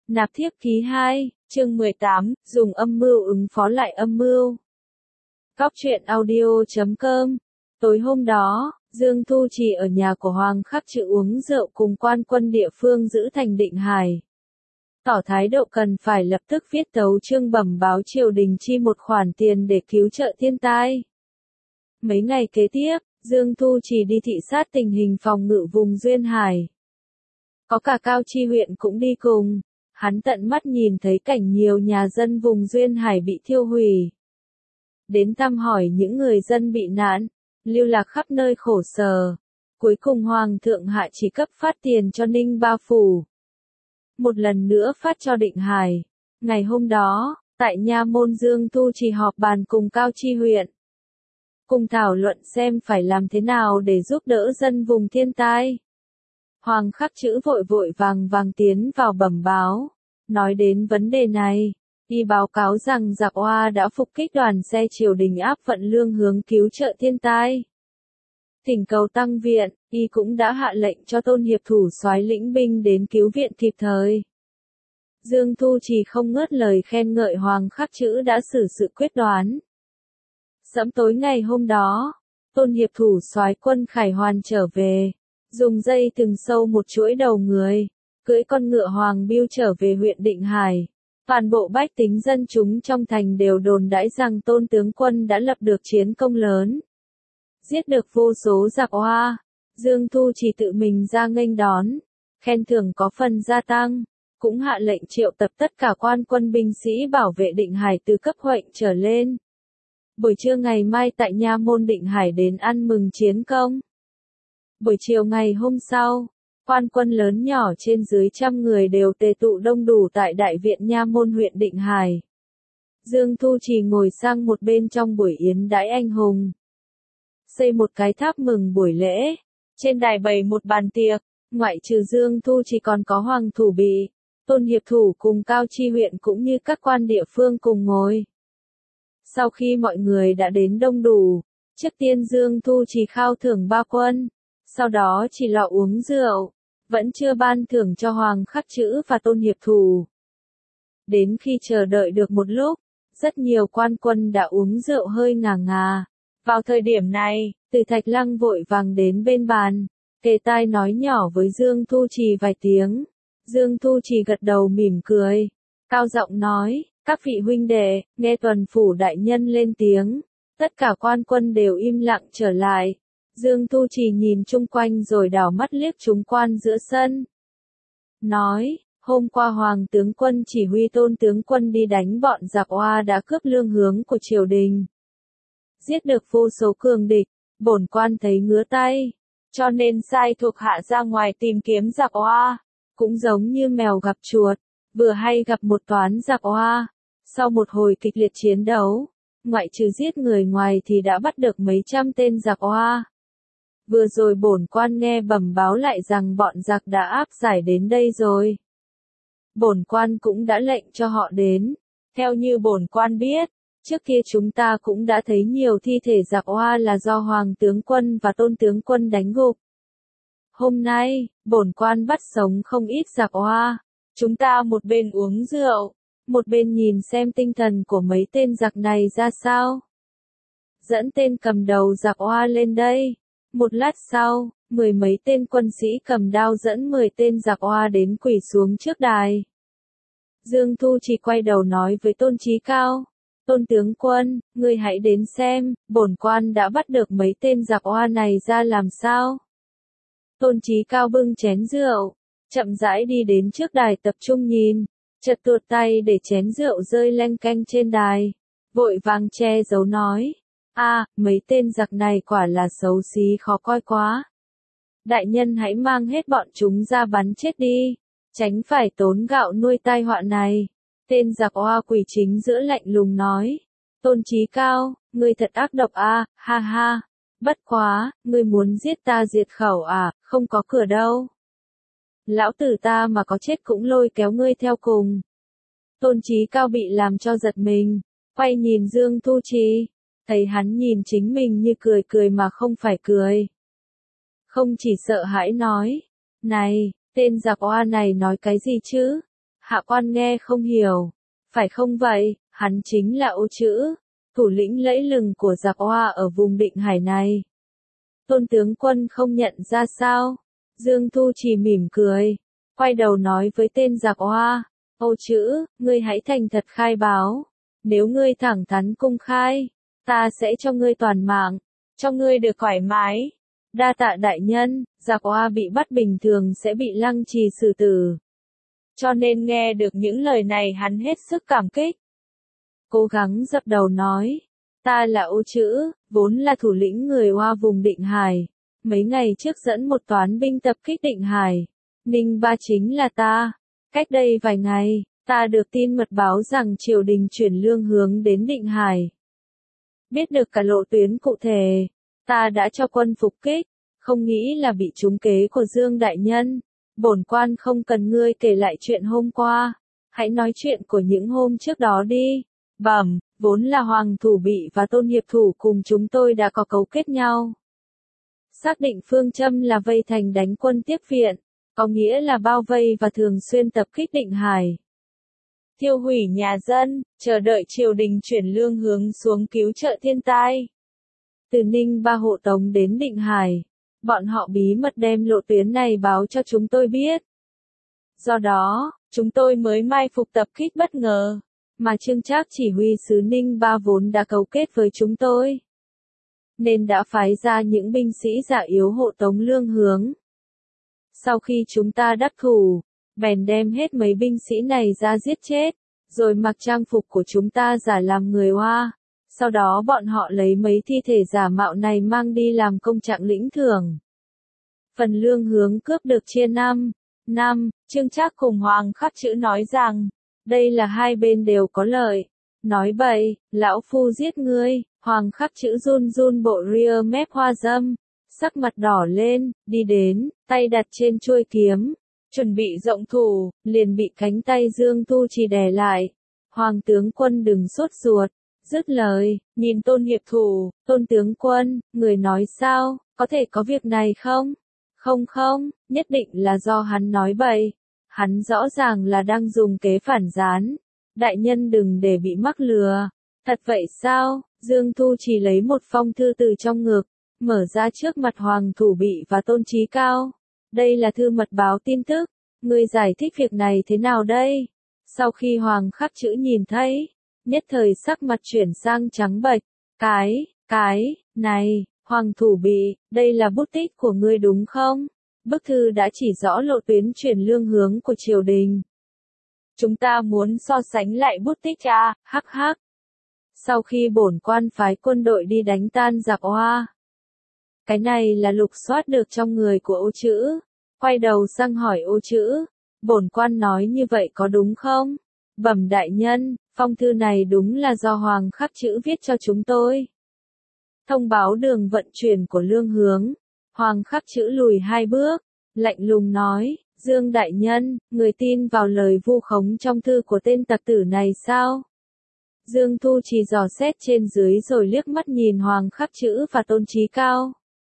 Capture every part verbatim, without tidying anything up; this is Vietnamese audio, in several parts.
Nạp thiếp ký hai, chương mười tám, dùng âm mưu ứng phó lại âm mưu. Cóc truyện audio chấm com. Tối hôm đó, Dương Thu Trì ở nhà của Hoàng Khắc Trự uống rượu cùng quan quân địa phương giữ thành Định Hải. Tỏ thái độ cần phải lập tức viết tấu chương bẩm báo triều đình chi một khoản tiền để cứu trợ thiên tai. Mấy ngày kế tiếp, Dương Thu Trì đi thị sát tình hình phòng ngự vùng Duyên Hải. Có cả Cao Chi huyện cũng đi cùng. Hắn tận mắt nhìn thấy cảnh nhiều nhà dân vùng Duyên Hải bị thiêu hủy. Đến thăm hỏi những người dân bị nạn, lưu lạc khắp nơi khổ sở. Cuối cùng Hoàng thượng hạ chỉ cấp phát tiền cho Ninh Ba Phủ. Một lần nữa phát cho Định Hải. Ngày hôm đó, tại nha môn Dương Thu Trì họp bàn cùng Cao Chi huyện. Cùng thảo luận xem phải làm thế nào để giúp đỡ dân vùng thiên tai. Hoàng Khắc Trữ vội vội vàng vàng tiến vào bẩm báo. Nói đến vấn đề này, y báo cáo rằng giặc Oa đã phục kích đoàn xe triều đình áp vận lương hướng cứu trợ thiên tai. Thỉnh cầu tăng viện, y cũng đã hạ lệnh cho Tôn Hiệp Thủ soái lĩnh binh đến cứu viện kịp thời. Dương Thu Trì không ngớt lời khen ngợi Hoàng Khắc Trữ đã xử sự quyết đoán. Sẫm tối ngày hôm đó, Tôn Hiệp Thủ soái quân Khải Hoàn trở về, dùng dây thừng sâu một chuỗi đầu người, cưỡi con ngựa hoàng bưu trở về huyện Định Hải. Toàn bộ bách tính dân chúng trong thành đều đồn đãi rằng Tôn tướng quân đã lập được chiến công lớn, giết được vô số giặc Oa. Dương Thu Trì tự mình ra nghênh đón, khen thưởng có phần gia tăng, cũng hạ lệnh triệu tập tất cả quan quân binh sĩ bảo vệ Định Hải từ cấp huệnh trở lên. Buổi trưa ngày mai tại nha môn Định Hải đến ăn mừng chiến công. Buổi chiều ngày hôm sau, quan quân lớn nhỏ trên dưới trăm người đều tề tụ đông đủ tại đại viện nha môn huyện Định Hải. Dương Thu Trì ngồi sang một bên trong buổi yến đãi anh hùng. Xây một cái tháp mừng buổi lễ, trên đài bày một bàn tiệc, ngoại trừ Dương Thu Trì còn có Hoàng Thủ Bị, Tôn Hiệp Thủ cùng Cao Chi huyện cũng như các quan địa phương cùng ngồi. Sau khi mọi người đã đến đông đủ, trước tiên Dương Thu Trì khao thưởng ba quân, sau đó chỉ lọ uống rượu, vẫn chưa ban thưởng cho Hoàng Khắc Trữ và Tôn Hiệp Thủ. Đến khi chờ đợi được một lúc, rất nhiều quan quân đã uống rượu hơi ngà ngà. Vào thời điểm này, Từ Thạch Lăng vội vàng đến bên bàn, kề tai nói nhỏ với Dương Thu Trì vài tiếng. Dương Thu Trì gật đầu mỉm cười, cao giọng nói, các vị huynh đệ, nghe tuần phủ đại nhân lên tiếng, tất cả quan quân đều im lặng trở lại. Dương Thu Trì nhìn chung quanh rồi đảo mắt liếc chúng quan giữa sân. Nói, hôm qua Hoàng tướng quân chỉ huy Tôn tướng quân đi đánh bọn giặc Oa đã cướp lương hướng của triều đình. Giết được vô số cường địch, bổn quan thấy ngứa tay, cho nên sai thuộc hạ ra ngoài tìm kiếm giặc Oa, cũng giống như mèo gặp chuột, vừa hay gặp một toán giặc Oa. Sau một hồi kịch liệt chiến đấu, ngoại trừ giết người ngoài thì đã bắt được mấy trăm tên giặc Oa. Vừa rồi bổn quan nghe bẩm báo lại rằng bọn giặc đã áp giải đến đây rồi. Bổn quan cũng đã lệnh cho họ đến. Theo như bổn quan biết, trước kia chúng ta cũng đã thấy nhiều thi thể giặc Oa là do Hoàng tướng quân và Tôn tướng quân đánh gục. Hôm nay, bổn quan bắt sống không ít giặc Oa. Chúng ta một bên uống rượu, một bên nhìn xem tinh thần của mấy tên giặc này ra sao. Dẫn tên cầm đầu giặc Oa lên đây. Một lát sau, mười mấy tên quân sĩ cầm đao dẫn mười tên giặc Oa đến quỳ xuống trước đài. Dương Thu Trì quay đầu nói với Tôn Chí Cao, Tôn tướng quân, ngươi hãy đến xem, bổn quan đã bắt được mấy tên giặc Oa này ra làm sao. Tôn Chí Cao bưng chén rượu, chậm rãi đi đến trước đài tập trung nhìn, chợt tuột tay để chén rượu rơi leng keng trên đài, vội vàng che giấu nói. A, à, mấy tên giặc này quả là xấu xí khó coi quá. Đại nhân hãy mang hết bọn chúng ra bắn chết đi, tránh phải tốn gạo nuôi tai họa này. Tên giặc Oa quỳ chính giữa lạnh lùng nói. Tôn Chí Cao, ngươi thật ác độc a, à, ha ha. Bất quá, ngươi muốn giết ta diệt khẩu à, không có cửa đâu. Lão tử ta mà có chết cũng lôi kéo ngươi theo cùng. Tôn Chí Cao bị làm cho giật mình, quay nhìn Dương Thu Trì. Thấy hắn nhìn chính mình như cười cười mà không phải cười. Không chỉ sợ hãi nói, này, tên giặc Oa này nói cái gì chứ? Hạ quan nghe không hiểu. Phải không vậy, hắn chính là Ô Chữ, thủ lĩnh lẫy lừng của giặc Hoa ở vùng Định Hải này. Tôn tướng quân không nhận ra sao? Dương Thu Trì mỉm cười, quay đầu nói với tên giặc Hoa, Ô Chữ, ngươi hãy thành thật khai báo. Nếu ngươi thẳng thắn công khai, ta sẽ cho ngươi toàn mạng, cho ngươi được thoải mái. Đa tạ đại nhân, giặc Hoa bị bắt bình thường sẽ bị lăng trì xử tử. Cho nên nghe được những lời này hắn hết sức cảm kích. Cố gắng dập đầu nói, ta là Ô Chữ, vốn là thủ lĩnh người Hoa vùng Định Hải. Mấy ngày trước dẫn một toán binh tập kích Định Hải. Ninh Ba chính là ta. Cách đây vài ngày, ta được tin mật báo rằng triều đình chuyển lương hướng đến Định Hải. Biết được cả lộ tuyến cụ thể, ta đã cho quân phục kích, không nghĩ là bị trúng kế của Dương đại nhân. Bổn quan không cần ngươi kể lại chuyện hôm qua, hãy nói chuyện của những hôm trước đó đi. Bẩm, vốn là Hoàng Thủ Bị và Tôn Hiệp Thủ cùng chúng tôi đã có cấu kết nhau. Xác định phương châm là vây thành đánh quân tiếp viện, có nghĩa là bao vây và thường xuyên tập kích Định Hải. Tiêu hủy nhà dân, chờ đợi triều đình chuyển lương hướng xuống cứu trợ thiên tai. Từ Ninh Ba hộ tống đến Định Hải, bọn họ bí mật đem lộ tuyến này báo cho chúng tôi biết. Do đó, chúng tôi mới mai phục tập kích bất ngờ, mà Trương Trác chỉ huy sứ Ninh Ba vốn đã cấu kết với chúng tôi, nên đã phái ra những binh sĩ giả yếu hộ tống lương hướng. Sau khi chúng ta đắc thủ, bèn đem hết mấy binh sĩ này ra giết chết, rồi mặc trang phục của chúng ta giả làm người Hoa. Sau đó bọn họ lấy mấy thi thể giả mạo này mang đi làm công trạng lĩnh thưởng. Phần lương hướng cướp được chia năm. Năm, Trương Trác cùng Hoàng Khắc Chữ nói rằng, đây là hai bên đều có lợi. Nói bậy, lão phu giết ngươi. Hoàng Khắc Chữ run run bộ ria mép hoa dâm, sắc mặt đỏ lên, đi đến, tay đặt trên chuôi kiếm, chuẩn bị rộng thủ, liền bị cánh tay Dương Thu Trì đè lại. Hoàng tướng quân đừng sốt ruột. Dứt lời, nhìn Tôn Hiệp Thủ, Tôn tướng quân, người nói sao, có thể có việc này không? Không không, nhất định là do hắn nói bậy. Hắn rõ ràng là đang dùng kế phản gián. Đại nhân đừng để bị mắc lừa. Thật vậy sao? Dương Thu Trì lấy một phong thư từ trong ngực, mở ra trước mặt Hoàng Thủ Bị và Tôn Chí Cao. Đây là thư mật báo tin tức. Ngươi giải thích việc này thế nào đây? Sau khi Hoàng Khắc Chữ nhìn thấy, nhất thời sắc mặt chuyển sang trắng bệch. Cái, cái, này, Hoàng Thủ Bị, đây là bút tích của ngươi đúng không? Bức thư đã chỉ rõ lộ tuyến chuyển lương hướng của triều đình. Chúng ta muốn so sánh lại bút tích à, hắc hắc. Sau khi bổn quan phái quân đội đi đánh tan giặc Hoa. Cái này là lục soát được trong người của Ô Chữ. Quay đầu sang hỏi Ô Chữ, bổn quan nói như vậy có đúng không? Bẩm đại nhân, phong thư này đúng là do Hoàng Khắc Chữ viết cho chúng tôi. Thông báo đường vận chuyển của lương hướng. Hoàng Khắc Chữ lùi hai bước, lạnh lùng nói, Dương đại nhân, người tin vào lời vu khống trong thư của tên tặc tử này sao? Dương Thu Trì dò xét trên dưới rồi liếc mắt nhìn Hoàng Khắc Chữ và Tôn Chí Cao.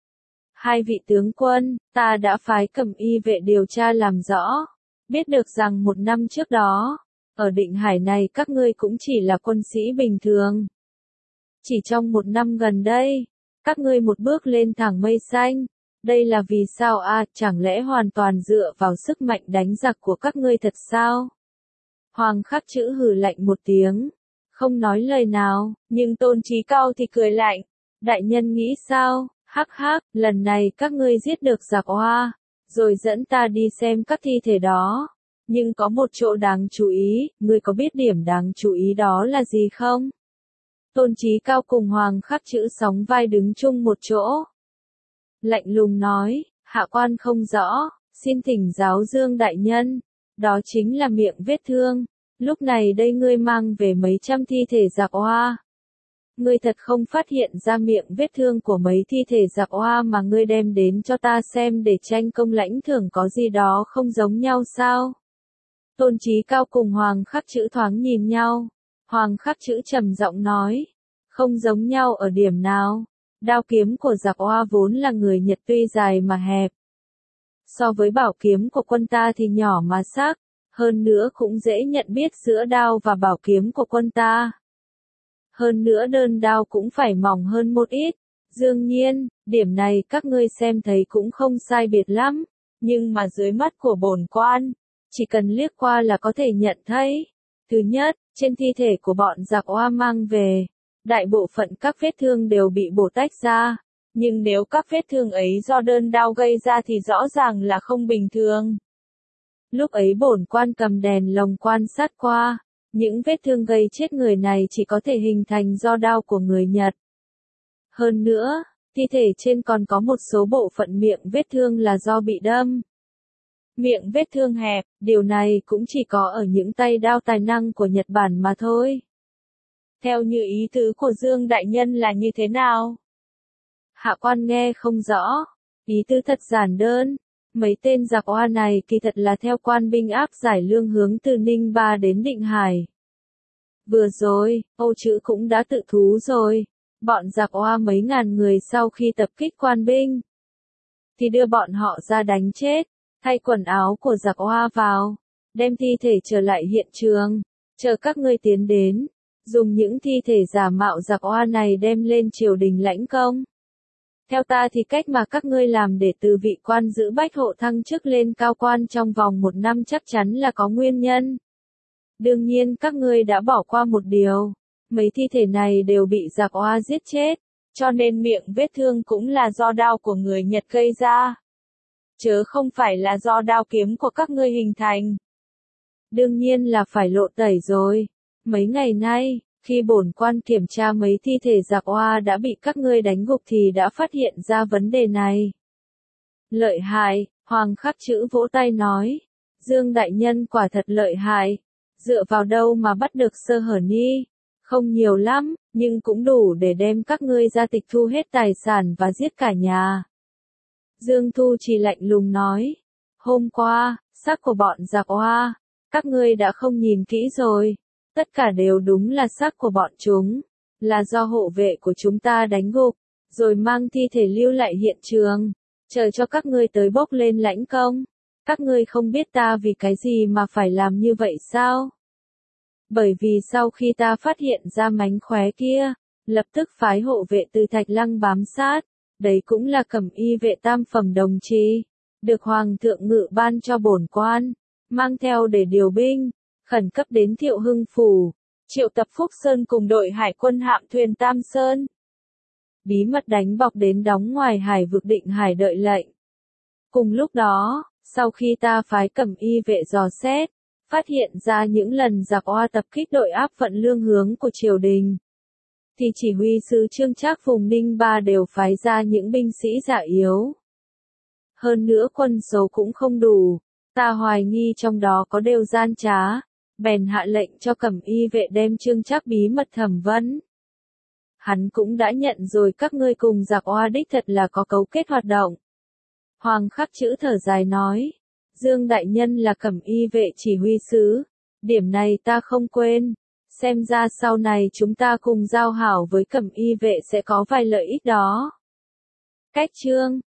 Hai vị tướng quân, ta đã phái Cẩm Y vệ điều tra làm rõ, biết được rằng một năm trước đó, ở Định Hải này các ngươi cũng chỉ là quân sĩ bình thường. Chỉ trong một năm gần đây, các ngươi một bước lên thẳng mây xanh. Đây là vì sao à, chẳng lẽ hoàn toàn dựa vào sức mạnh đánh giặc của các ngươi thật sao? Hoàng Khắc Chữ hừ lạnh một tiếng, không nói lời nào, nhưng Tôn Chí Cao thì cười lạnh. Đại nhân nghĩ sao? Hắc hắc, lần này các ngươi giết được giặc Hoa, rồi dẫn ta đi xem các thi thể đó. Nhưng có một chỗ đáng chú ý, ngươi có biết điểm đáng chú ý đó là gì không? Tôn Chí Cao cùng Hoàng Khắc Chữ sóng vai đứng chung một chỗ. Lạnh lùng nói, hạ quan không rõ, xin thỉnh giáo Dương đại nhân. Đó chính là miệng vết thương. Lúc này đây ngươi mang về mấy trăm thi thể giặc Hoa. Ngươi thật không phát hiện ra miệng vết thương của mấy thi thể giặc Hoa mà ngươi đem đến cho ta xem để tranh công lãnh thưởng có gì đó không giống nhau sao? Tôn Chí Cao cùng Hoàng Khắc Chữ thoáng nhìn nhau. Hoàng Khắc Chữ trầm giọng nói, không giống nhau ở điểm nào? Đao kiếm của giặc Hoa vốn là người Nhật tuy dài mà hẹp. So với bảo kiếm của quân ta thì nhỏ mà sắc, Hơn nữa cũng dễ nhận biết giữa đao và bảo kiếm của quân ta. Hơn nữa đơn đao cũng phải mỏng hơn một ít. Đương nhiên, điểm này các ngươi xem thấy cũng không sai biệt lắm, nhưng mà dưới mắt của bổn quan, chỉ cần liếc qua là có thể nhận thấy. Thứ nhất, trên thi thể của bọn giặc Oa mang về, đại bộ phận các vết thương đều bị bổ tách ra, nhưng nếu các vết thương ấy do đơn đao gây ra thì rõ ràng là không bình thường. Lúc ấy bổn quan cầm đèn lồng quan sát qua, những vết thương gây chết người này chỉ có thể hình thành do đao của người Nhật. Hơn nữa, thi thể trên còn có một số bộ phận miệng vết thương là do bị đâm. Miệng vết thương hẹp, điều này cũng chỉ có ở những tay đao tài năng của Nhật Bản mà thôi. Theo như ý tứ của Dương Đại Nhân là như thế nào? Hạ quan nghe không rõ, ý tứ thật giản đơn. Mấy tên giặc Oa này kỳ thật là theo quan binh áp giải lương hướng từ Ninh Ba đến Định Hải. Vừa rồi, Âu Chữ cũng đã tự thú rồi. Bọn giặc Oa mấy ngàn người sau khi tập kích quan binh, thì đưa bọn họ ra đánh chết, thay quần áo của giặc Oa vào, đem thi thể trở lại hiện trường, chờ các ngươi tiến đến, dùng những thi thể giả mạo giặc Oa này đem lên triều đình lãnh công. Theo ta thì cách mà các ngươi làm để từ vị quan giữ bách hộ thăng chức lên cao quan trong vòng một năm chắc chắn là có nguyên nhân. Đương nhiên các ngươi đã bỏ qua một điều, mấy thi thể này đều bị giặc Oa giết chết, cho nên miệng vết thương cũng là do đao của người Nhật gây ra, chớ không phải là do đao kiếm của các ngươi hình thành. Đương nhiên là phải lộ tẩy rồi. Mấy ngày nay, khi bổn quan kiểm tra mấy thi thể giặc Oa đã bị các ngươi đánh gục thì đã phát hiện ra vấn đề này. Lợi hại, Hoàng Khắc Chữ vỗ tay nói. Dương Đại Nhân quả thật lợi hại. Dựa vào đâu mà bắt được sơ hở ni? Không nhiều lắm, nhưng cũng đủ để đem các ngươi ra tịch thu hết tài sản và giết cả nhà. Dương Thu Trì lạnh lùng nói. Hôm qua, xác của bọn giặc Oa, các ngươi đã không nhìn kỹ rồi. Tất cả đều đúng là xác của bọn chúng, là do hộ vệ của chúng ta đánh gục, rồi mang thi thể lưu lại hiện trường, chờ cho các ngươi tới bốc lên lãnh công. Các ngươi không biết ta vì cái gì mà phải làm như vậy sao? Bởi vì sau khi ta phát hiện ra mánh khóe kia, lập tức phái hộ vệ từ Thạch Lăng bám sát, đấy cũng là cẩm y vệ tam phẩm đồng trì, được Hoàng thượng ngự ban cho bổn quan, mang theo để điều binh, khẩn cấp đến Thiệu Hưng Phủ, triệu tập Phúc Sơn cùng đội hải quân hạm thuyền Tam Sơn. Bí mật đánh bọc đến đóng ngoài hải vực Định Hải đợi lệnh. Cùng lúc đó, sau khi ta phái cẩm y vệ dò xét, phát hiện ra những lần giặc Oa tập kích đội áp vận lương hướng của triều đình, thì chỉ huy sứ Trương Trác vùng Ninh Ba đều phái ra những binh sĩ già yếu. Hơn nữa quân số cũng không đủ, ta hoài nghi trong đó có đều gian trá, bèn hạ lệnh cho cẩm y vệ đem Trương Trác bí mật thẩm vấn. Hắn cũng đã nhận rồi các ngươi cùng giặc Oa đích thật là có cấu kết hoạt động. Hoàng Khắc Chữ thở dài nói. Dương Đại Nhân là cẩm y vệ chỉ huy sứ, điểm này ta không quên, xem ra sau này chúng ta cùng giao hảo với cẩm y vệ sẽ có vài lợi ích đó. Cách chương